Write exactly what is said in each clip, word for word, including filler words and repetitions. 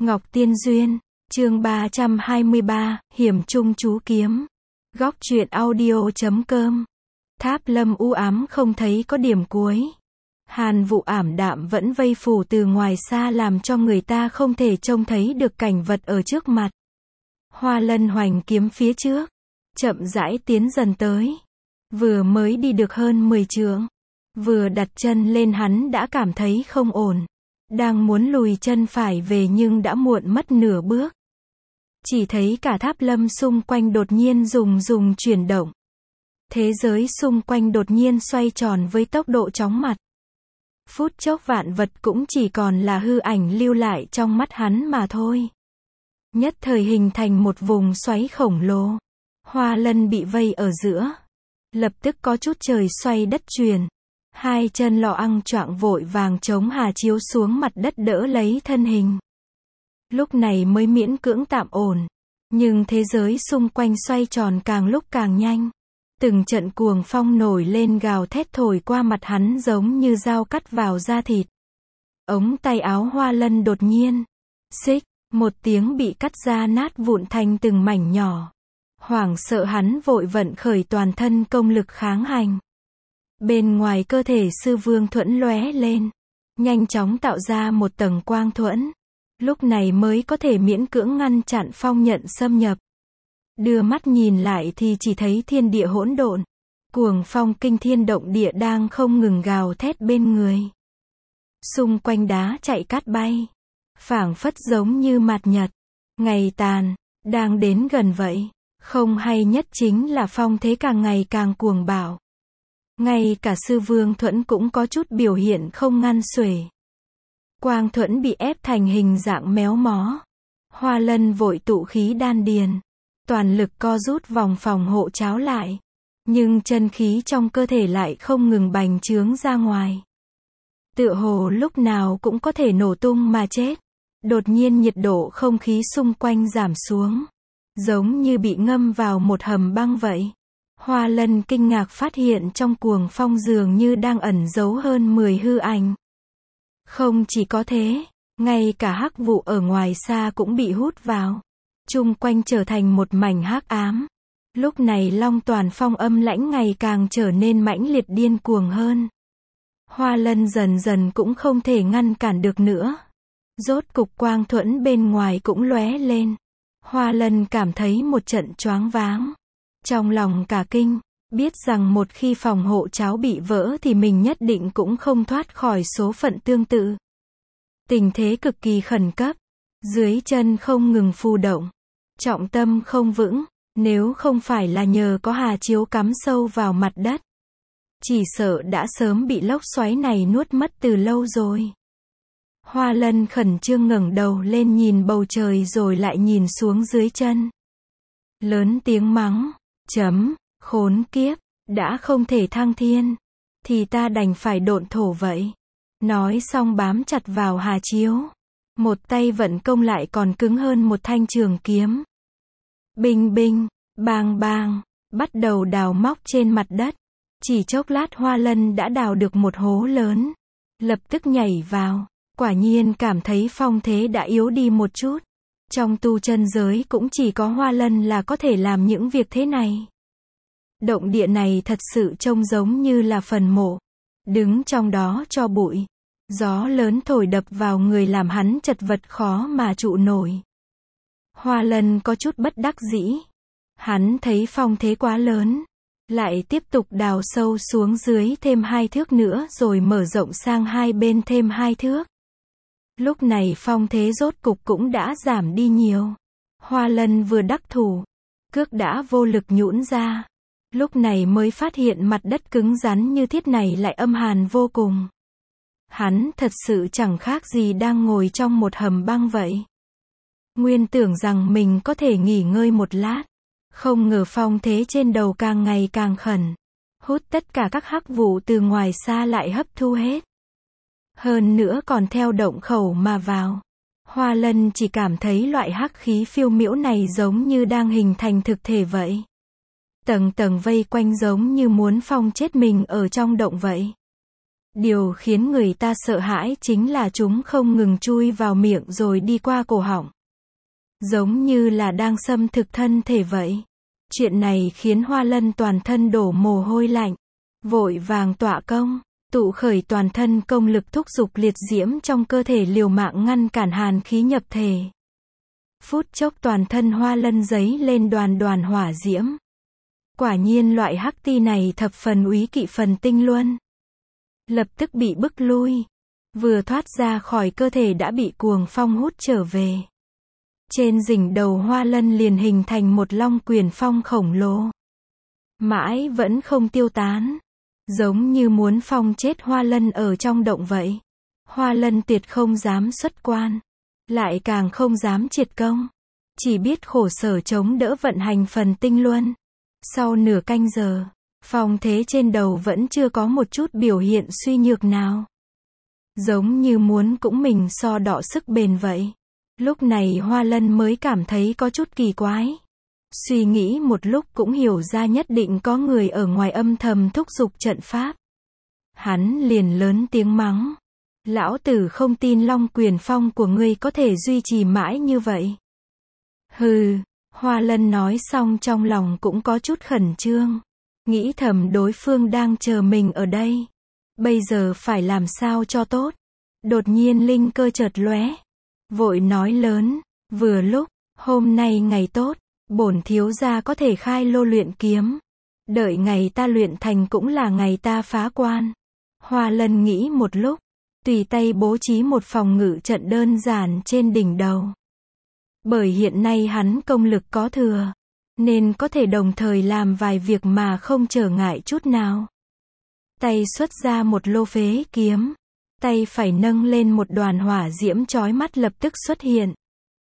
Ngọc Tiên Duyên, chương ba trăm hai mươi ba, Hiểm Trung Chú Kiếm. Góc truyện audio chấm com. Tháp lâm u ám không thấy có điểm cuối. Hàn vụ ảm đạm vẫn vây phủ từ ngoài xa làm cho người ta không thể trông thấy được cảnh vật ở trước mặt. Hoa Lân hoành kiếm phía trước, chậm rãi tiến dần tới. Vừa mới đi được hơn mười trượng, vừa đặt chân lên hắn đã cảm thấy không ổn. Đang muốn lùi chân phải về nhưng đã muộn mất nửa bước. Chỉ thấy cả tháp lâm xung quanh đột nhiên rùng rùng chuyển động. Thế giới xung quanh đột nhiên xoay tròn với tốc độ chóng mặt. Phút chốc vạn vật cũng chỉ còn là hư ảnh lưu lại trong mắt hắn mà thôi. Nhất thời hình thành một vùng xoáy khổng lồ. Hoa Lân bị vây ở giữa. Lập tức có chút trời xoay đất chuyển. Hai chân lọ ăng choạng vội vàng chống hà chiếu xuống mặt đất đỡ lấy thân hình. Lúc này mới miễn cưỡng tạm ổn. Nhưng thế giới xung quanh xoay tròn càng lúc càng nhanh. Từng trận cuồng phong nổi lên gào thét thổi qua mặt hắn giống như dao cắt vào da thịt. Ống tay áo Hoa Lân đột nhiên. Xích, một tiếng bị cắt ra nát vụn thành từng mảnh nhỏ. Hoảng sợ hắn vội vận khởi toàn thân công lực kháng hành. Bên ngoài cơ thể sư vương thuẫn lóe lên. Nhanh chóng tạo ra một tầng quang thuẫn. Lúc này mới có thể miễn cưỡng ngăn chặn phong nhận xâm nhập. Đưa mắt nhìn lại thì chỉ thấy thiên địa hỗn độn. Cuồng phong kinh thiên động địa đang không ngừng gào thét bên người. Xung quanh đá chạy cát bay. Phảng phất giống như mạt nhật. Ngày tàn, đang đến gần vậy. Không hay nhất chính là phong thế càng ngày càng cuồng bạo. Ngay cả sư vương thuẫn cũng có chút biểu hiện không ngăn xuể. Quang thuẫn bị ép thành hình dạng méo mó. Hoa Lân vội tụ khí đan điền. Toàn lực co rút vòng phòng hộ cháo lại. Nhưng chân khí trong cơ thể lại không ngừng bành trướng ra ngoài. Tựa hồ lúc nào cũng có thể nổ tung mà chết. Đột nhiên nhiệt độ không khí xung quanh giảm xuống. Giống như bị ngâm vào một hầm băng vậy. Hoa Lân kinh ngạc phát hiện trong cuồng phong dường như đang ẩn giấu hơn mười hư ảnh. Không chỉ có thế, ngay cả hắc vụ ở ngoài xa cũng bị hút vào. Chung quanh trở thành một mảnh hắc ám. Lúc này Long Toàn phong âm lãnh ngày càng trở nên mãnh liệt điên cuồng hơn. Hoa Lân dần dần cũng không thể ngăn cản được nữa. Rốt cục quang thuẫn bên ngoài cũng lóe lên. Hoa Lân cảm thấy một trận choáng váng. Trong lòng cả kinh, biết rằng một khi phòng hộ cháo bị vỡ thì mình nhất định cũng không thoát khỏi số phận tương tự. Tình thế cực kỳ khẩn cấp. Dưới chân không ngừng phù động. Trọng tâm không vững. Nếu không phải là nhờ có hà chiếu cắm sâu vào mặt đất. Chỉ sợ đã sớm bị lốc xoáy này nuốt mất từ lâu rồi. Hoa Lân khẩn trương ngẩng đầu lên nhìn bầu trời rồi lại nhìn xuống dưới chân. Lớn tiếng mắng. Chấm, khốn kiếp, đã không thể thăng thiên. Thì ta đành phải độn thổ vậy. Nói xong bám chặt vào hà chiếu. Một tay vận công lại còn cứng hơn một thanh trường kiếm. Binh binh, bang bang, bắt đầu đào móc trên mặt đất. Chỉ chốc lát Hoa Lân đã đào được một hố lớn. Lập tức nhảy vào. Quả nhiên cảm thấy phong thế đã yếu đi một chút. Trong tu chân giới cũng chỉ có Hoa Lân là có thể làm những việc thế này. Động địa này thật sự trông giống như là phần mộ. Đứng trong đó cho bụi. Gió lớn thổi đập vào người làm hắn chật vật khó mà trụ nổi. Hoa Lân có chút bất đắc dĩ. Hắn thấy phong thế quá lớn. Lại tiếp tục đào sâu xuống dưới thêm hai thước nữa rồi mở rộng sang hai bên thêm hai thước. Lúc này phong thế rốt cục cũng đã giảm đi nhiều. Hoa Lân vừa đắc thủ. Cước đã vô lực nhũn ra. Lúc này mới phát hiện mặt đất cứng rắn như thiết này lại âm hàn vô cùng. Hắn thật sự chẳng khác gì đang ngồi trong một hầm băng vậy. Nguyên tưởng rằng mình có thể nghỉ ngơi một lát. Không ngờ phong thế trên đầu càng ngày càng khẩn. Hút tất cả các hắc vụ từ ngoài xa lại hấp thu hết. Hơn nữa còn theo động khẩu mà vào. Hoa Lân chỉ cảm thấy loại hắc khí phiêu miễu này giống như đang hình thành thực thể vậy. Tầng tầng vây quanh giống như muốn phong chết mình ở trong động vậy. Điều khiến người ta sợ hãi chính là chúng không ngừng chui vào miệng rồi đi qua cổ họng. Giống như là đang xâm thực thân thể vậy. Chuyện này khiến Hoa Lân toàn thân đổ mồ hôi lạnh. Vội vàng tọa công, tụ khởi toàn thân công lực thúc giục liệt diễm trong cơ thể liều mạng ngăn cản hàn khí nhập thể. Phút chốc toàn thân Hoa Lân giấy lên đoàn đoàn hỏa diễm. Quả nhiên loại hắc ti này thập phần úy kỵ phần tinh luân. Lập tức bị bức lui. Vừa thoát ra khỏi cơ thể đã bị cuồng phong hút trở về. Trên đỉnh đầu Hoa Lân liền hình thành một long quyền phong khổng lồ. Mãi vẫn không tiêu tán. Giống như muốn phong chết Hoa Lân ở trong động vậy. Hoa Lân tuyệt không dám xuất quan. Lại càng không dám triệt công. Chỉ biết khổ sở chống đỡ vận hành phần tinh luân. Sau nửa canh giờ, phong thế trên đầu vẫn chưa có một chút biểu hiện suy nhược nào. Giống như muốn cũng mình so đọ sức bền vậy. Lúc này Hoa Lân mới cảm thấy có chút kỳ quái. Suy nghĩ một lúc cũng hiểu ra nhất định có người ở ngoài âm thầm thúc giục trận pháp. Hắn liền lớn tiếng mắng. Lão tử không tin long quyền phong của ngươi có thể duy trì mãi như vậy. Hừ, Hoa Lân nói xong trong lòng cũng có chút khẩn trương. Nghĩ thầm đối phương đang chờ mình ở đây. Bây giờ phải làm sao cho tốt. Đột nhiên linh cơ chợt lóe. Vội nói lớn, vừa lúc, hôm nay ngày tốt, bổn thiếu gia có thể khai lô luyện kiếm. Đợi ngày ta luyện thành cũng là ngày ta phá quan. Hoa Lân nghĩ một lúc, tùy tay bố trí một phòng ngự trận đơn giản trên đỉnh đầu. Bởi hiện nay hắn công lực có thừa, nên có thể đồng thời làm vài việc mà không trở ngại chút nào. Tay xuất ra một lô phế kiếm. Tay phải nâng lên một đoàn hỏa diễm chói mắt lập tức xuất hiện.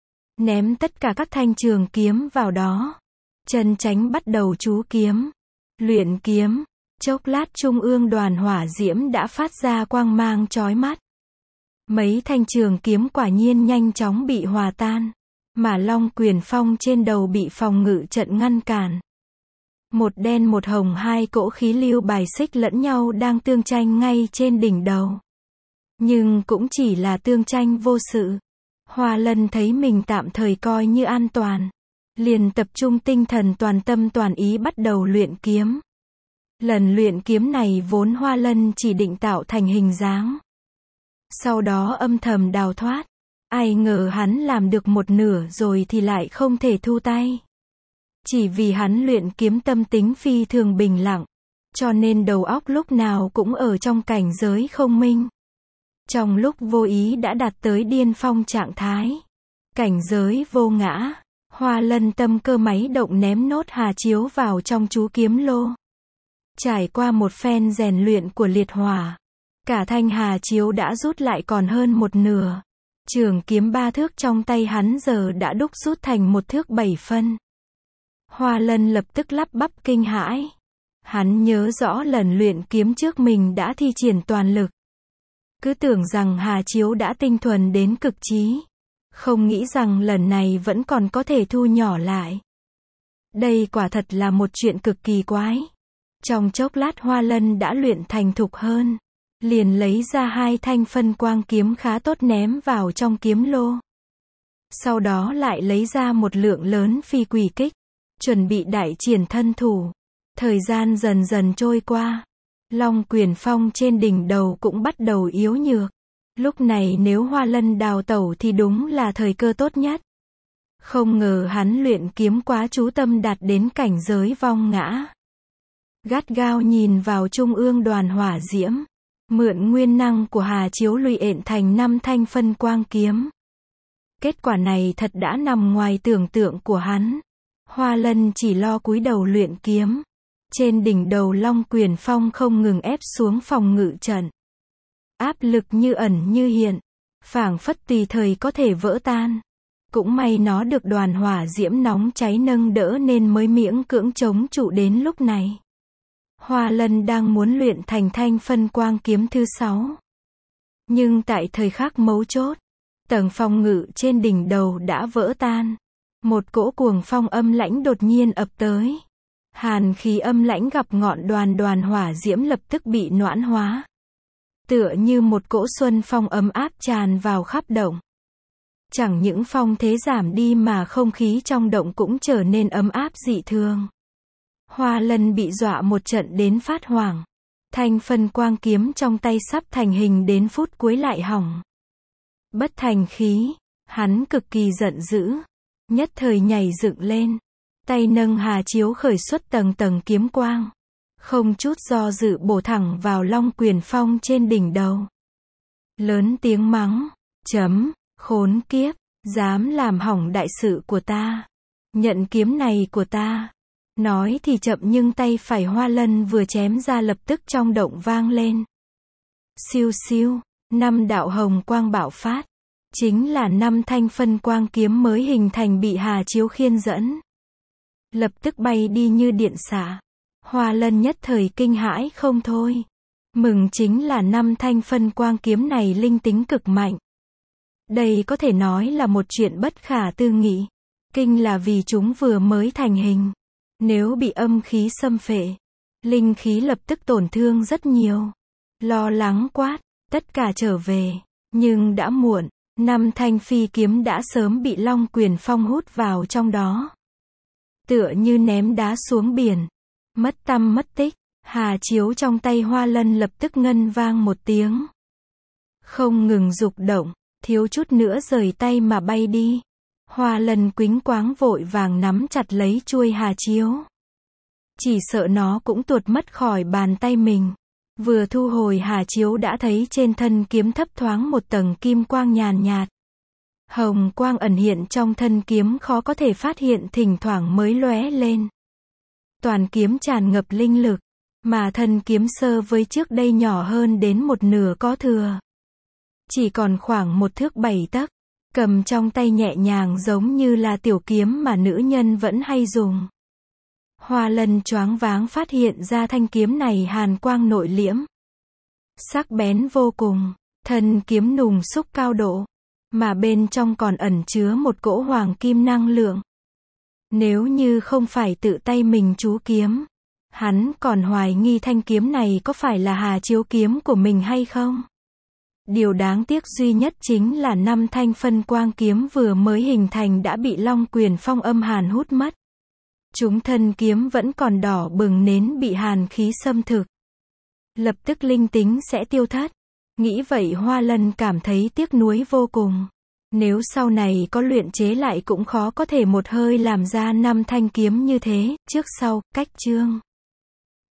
Ném tất cả các thanh trường kiếm vào đó. Chân tránh bắt đầu chú kiếm. Luyện kiếm. Chốc lát trung ương đoàn hỏa diễm đã phát ra quang mang chói mắt. Mấy thanh trường kiếm quả nhiên nhanh chóng bị hòa tan. Mà long quyền phong trên đầu bị phòng ngự trận ngăn cản. Một đen một hồng hai cỗ khí lưu bài xích lẫn nhau đang tương tranh ngay trên đỉnh đầu. Nhưng cũng chỉ là tương tranh vô sự. Hoa Lân thấy mình tạm thời coi như an toàn. Liền tập trung tinh thần toàn tâm toàn ý bắt đầu luyện kiếm. Lần luyện kiếm này vốn Hoa Lân chỉ định tạo thành hình dáng. Sau đó âm thầm đào thoát. Ai ngờ hắn làm được một nửa rồi thì lại không thể thu tay. Chỉ vì hắn luyện kiếm tâm tính phi thường bình lặng. Cho nên đầu óc lúc nào cũng ở trong cảnh giới không minh. Trong lúc vô ý đã đạt tới điên phong trạng thái. Cảnh giới vô ngã. Hoa Lân tâm cơ máy động ném nốt hà chiếu vào trong chú kiếm lô. Trải qua một phen rèn luyện của liệt hỏa. Cả thanh hà chiếu đã rút lại còn hơn một nửa. Trường kiếm ba thước trong tay hắn giờ đã đúc rút thành một thước bảy phân. Hoa Lân lập tức lắp bắp kinh hãi. Hắn nhớ rõ lần luyện kiếm trước mình đã thi triển toàn lực. Cứ tưởng rằng hà chiếu đã tinh thuần đến cực trí. Không nghĩ rằng lần này vẫn còn có thể thu nhỏ lại. Đây quả thật là một chuyện cực kỳ quái. Trong chốc lát Hoa Lân đã luyện thành thục hơn. Liền lấy ra hai thanh phân quang kiếm khá tốt ném vào trong kiếm lô. Sau đó lại lấy ra một lượng lớn phi quỷ kích. Chuẩn bị đại triển thân thủ. Thời gian dần dần trôi qua. Long quyền phong trên đỉnh đầu cũng bắt đầu yếu nhược. Lúc này nếu Hoa Lân đào tẩu thì đúng là thời cơ tốt nhất. Không ngờ hắn luyện kiếm quá chú tâm đạt đến cảnh giới vong ngã. Gắt gao nhìn vào trung ương đoàn hỏa diễm. Mượn nguyên năng của hà chiếu luyện ện thành năm thanh phân quang kiếm. Kết quả này thật đã nằm ngoài tưởng tượng của hắn. Hoa Lân chỉ lo cúi đầu luyện kiếm. Trên đỉnh đầu long quyền phong không ngừng ép xuống phòng ngự trận. Áp lực như ẩn như hiện. Phảng phất tùy thời có thể vỡ tan. Cũng may nó được đoàn hỏa diễm nóng cháy nâng đỡ nên mới miễn cưỡng chống trụ đến lúc này. Hoa Lân đang muốn luyện thành thanh phân quang kiếm thứ sáu. Nhưng tại thời khắc mấu chốt, tầng phòng ngự trên đỉnh đầu đã vỡ tan. Một cỗ cuồng phong âm lãnh đột nhiên ập tới. Hàn khí âm lãnh gặp ngọn đoàn đoàn hỏa diễm lập tức bị noãn hóa. tựa như một cỗ xuân phong ấm áp tràn vào khắp động. Chẳng những phong thế giảm đi mà không khí trong động cũng trở nên ấm áp dị thường. Hoa Lân bị dọa một trận đến phát hoảng. Thanh phân quang kiếm trong tay sắp thành hình đến phút cuối lại hỏng. Bất thành khí, hắn cực kỳ giận dữ. Nhất thời nhảy dựng lên. Tay nâng hà chiếu khởi xuất tầng tầng kiếm quang. Không chút do dự bổ thẳng vào Long Quyền Phong trên đỉnh đầu. Lớn tiếng mắng. Chấm, khốn kiếp, dám làm hỏng đại sự của ta. Nhận kiếm này của ta. Nói thì chậm nhưng tay phải Hoa Lân vừa chém ra lập tức trong động vang lên. Siêu siêu, năm đạo hồng quang bạo phát. Chính là năm thanh phân quang kiếm mới hình thành bị hà chiếu khiên dẫn. Lập tức bay đi như điện xạ. Hoa Lân nhất thời kinh hãi không thôi. Mừng chính là năm thanh phân quang kiếm này linh tính cực mạnh. Đây có thể nói là một chuyện bất khả tư nghị. Kinh là vì chúng vừa mới thành hình. Nếu bị âm khí xâm phệ, linh khí lập tức tổn thương rất nhiều. Lo lắng quát, tất cả trở về. Nhưng đã muộn, năm thanh phi kiếm đã sớm bị Long Quyền Phong hút vào trong đó. Tựa như ném đá xuống biển. Mất tăm mất tích, hà chiếu trong tay Hoa Lân lập tức ngân vang một tiếng. Không ngừng dục động, thiếu chút nữa rời tay mà bay đi. Hoa Lân quĩnh quáng vội vàng nắm chặt lấy chuôi hà chiếu. Chỉ sợ nó cũng tuột mất khỏi bàn tay mình. Vừa thu hồi hà chiếu đã thấy trên thân kiếm thấp thoáng một tầng kim quang nhàn nhạt. Hồng quang ẩn hiện trong thân kiếm khó có thể phát hiện thỉnh thoảng mới lóe lên. Toàn kiếm tràn ngập linh lực, mà thân kiếm sơ với trước đây nhỏ hơn đến một nửa có thừa. Chỉ còn khoảng một thước bảy tấc, cầm trong tay nhẹ nhàng giống như là tiểu kiếm mà nữ nhân vẫn hay dùng. Hoa Lân choáng váng phát hiện ra thanh kiếm này hàn quang nội liễm. Sắc bén vô cùng, thân kiếm nùng xúc cao độ, mà bên trong còn ẩn chứa một cỗ hoàng kim năng lượng. Nếu như không phải tự tay mình chú kiếm, hắn còn hoài nghi thanh kiếm này có phải là hà chiếu kiếm của mình hay không. Điều đáng tiếc duy nhất chính là năm thanh phân quang kiếm vừa mới hình thành đã bị Long Quyền Phong âm hàn hút mất. Chúng thân kiếm vẫn còn đỏ bừng nến bị hàn khí xâm thực. Lập tức linh tính sẽ tiêu thất. Nghĩ vậy Hoa Lân cảm thấy tiếc nuối vô cùng. Nếu sau này có luyện chế lại cũng khó có thể một hơi làm ra năm thanh kiếm như thế, trước sau, cách chương.